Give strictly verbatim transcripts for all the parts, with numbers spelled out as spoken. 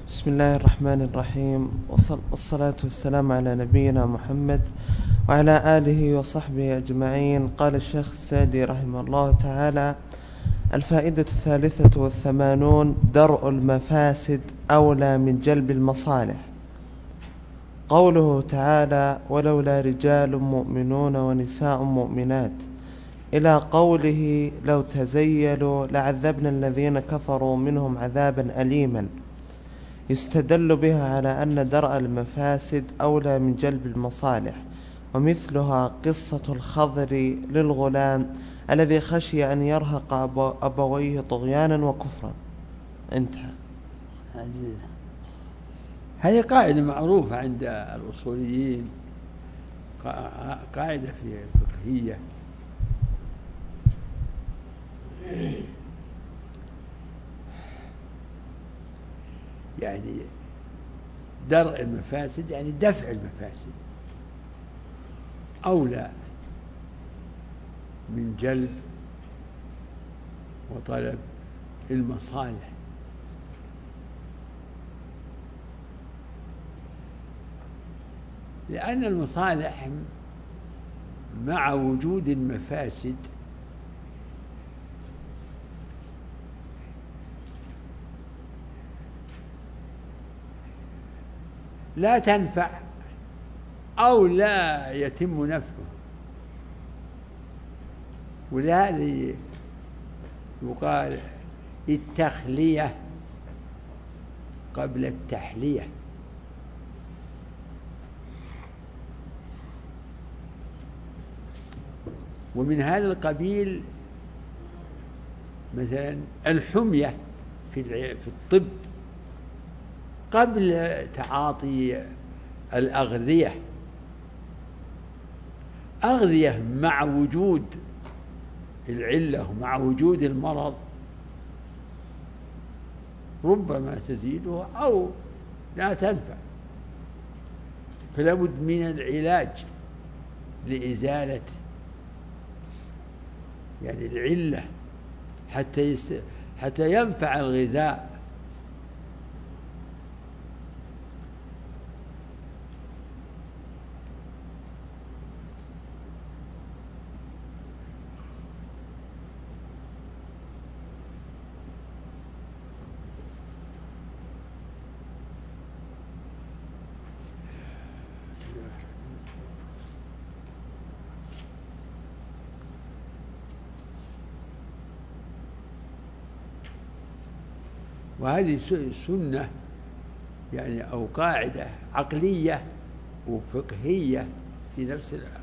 بسم الله الرحمن الرحيم، والصلاة والسلام على نبينا محمد وعلى آله وصحبه أجمعين. قال الشيخ السعدي رحمه الله تعالى: الفائدة الثالثة والثمانون: درء المفاسد أولى من جلب المصالح. قوله تعالى: ولولا رجال مؤمنون ونساء مؤمنات، إلى قوله: لو تزيلوا لعذبنا الذين كفروا منهم عذابا أليما، يستدل بها على أن درء المفاسد أولى من جلب المصالح. ومثلها قصة الخضر للغلام الذي خشي أن يرهق أبويه طغيانا وكفرا. انتهى. هذه قاعدة معروفة عند الأصوليين، قاعدة في فقهية، يعني درء المفاسد يعني دفع المفاسد أولى من جلب وطلب المصالح. لأن المصالح مع وجود المفاسد لا تنفع أو لا يتم نفعه، ولهذا يقال التخلية قبل التحلية. ومن هذا القبيل مثلا الحمية في الطب قبل تعاطي الأغذية، أغذية مع وجود العلة ومع وجود المرض ربما تزيده أو لا تنفع، فلا بد من العلاج لإزالة يعني العلة حتى يس... حتى ينفع الغذاء. وهذه سنة يعني أو قاعدة عقلية وفقهية في نفس الوقت.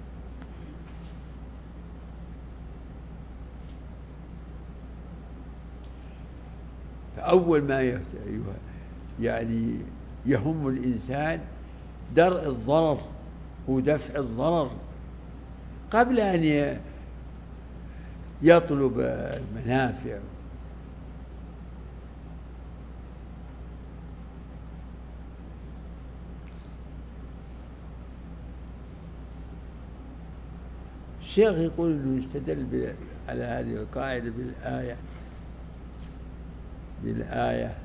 فأول ما يعني يهم الإنسان درء الضرر ودفع الضرر قبل أن يطلب المنافع. الشيخ يقول انه يستدل على هذه القاعدة بالآية بالآية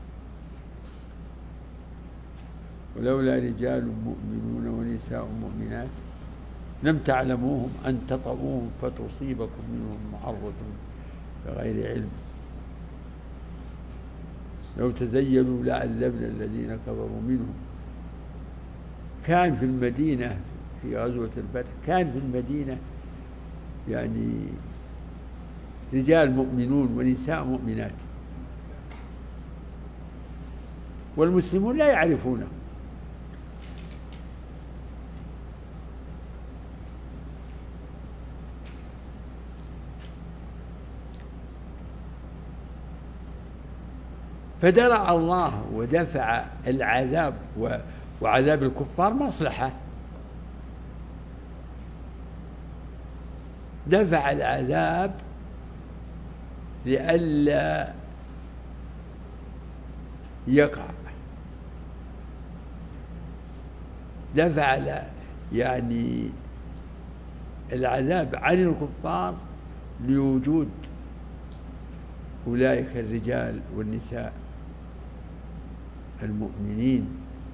ولولا رجال مؤمنون ونساء مؤمنات لم تعلموهم أن تطؤوهم فتصيبكم منهم معرة بغير علم، لو تزيلوا لعذبنا الذين كفروا منهم. كان في المدينة في غزوة الفتح كان في المدينة يعني رجال مؤمنون ونساء مؤمنات، والمسلمون لا يعرفونه، فدرع الله ودفع العذاب وعذاب الكفار مصلحة. دفع العذاب لئلا يقع، دفع يعني العذاب عن الكفار لوجود أولئك الرجال والنساء المؤمنين.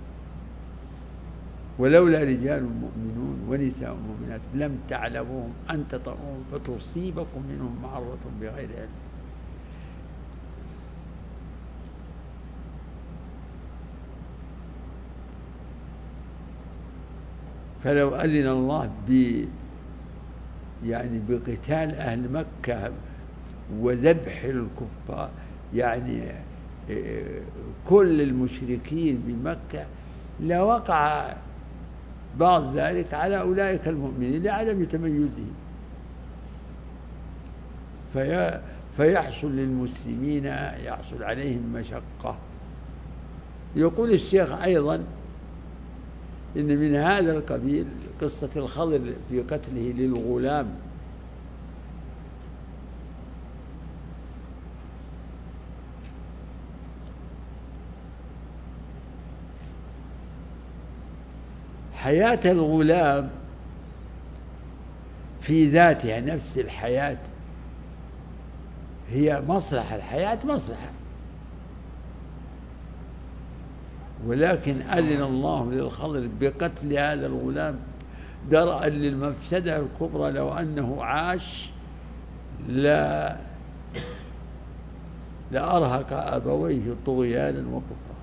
ولولا رجال مؤمنون ونساء مؤمنات لم تعلموهم أن تطؤوهم فتصيبكم منهم معرة بغير علم. فلو أذن الله ب يعني بقتال أهل مكة وذبح الكفار، يعني كل المشركين بمكة، لوقع بعض ذلك على أولئك المؤمنين لعدم تميزهم، في فيحصل للمسلمين يحصل عليهم مشقة. يقول الشيخ أيضا إن من هذا القبيل قصة الخضر في قتله للغلام، حياة الغلام في ذاتها نفس الحياة هي مصلحة، الحياة مصلحة، ولكن أذن الله للخضر بقتل هذا الغلام درءا للمفسدة الكبرى. لو أنه عاش لا لأرهق أبويه طغيانا وكفرا.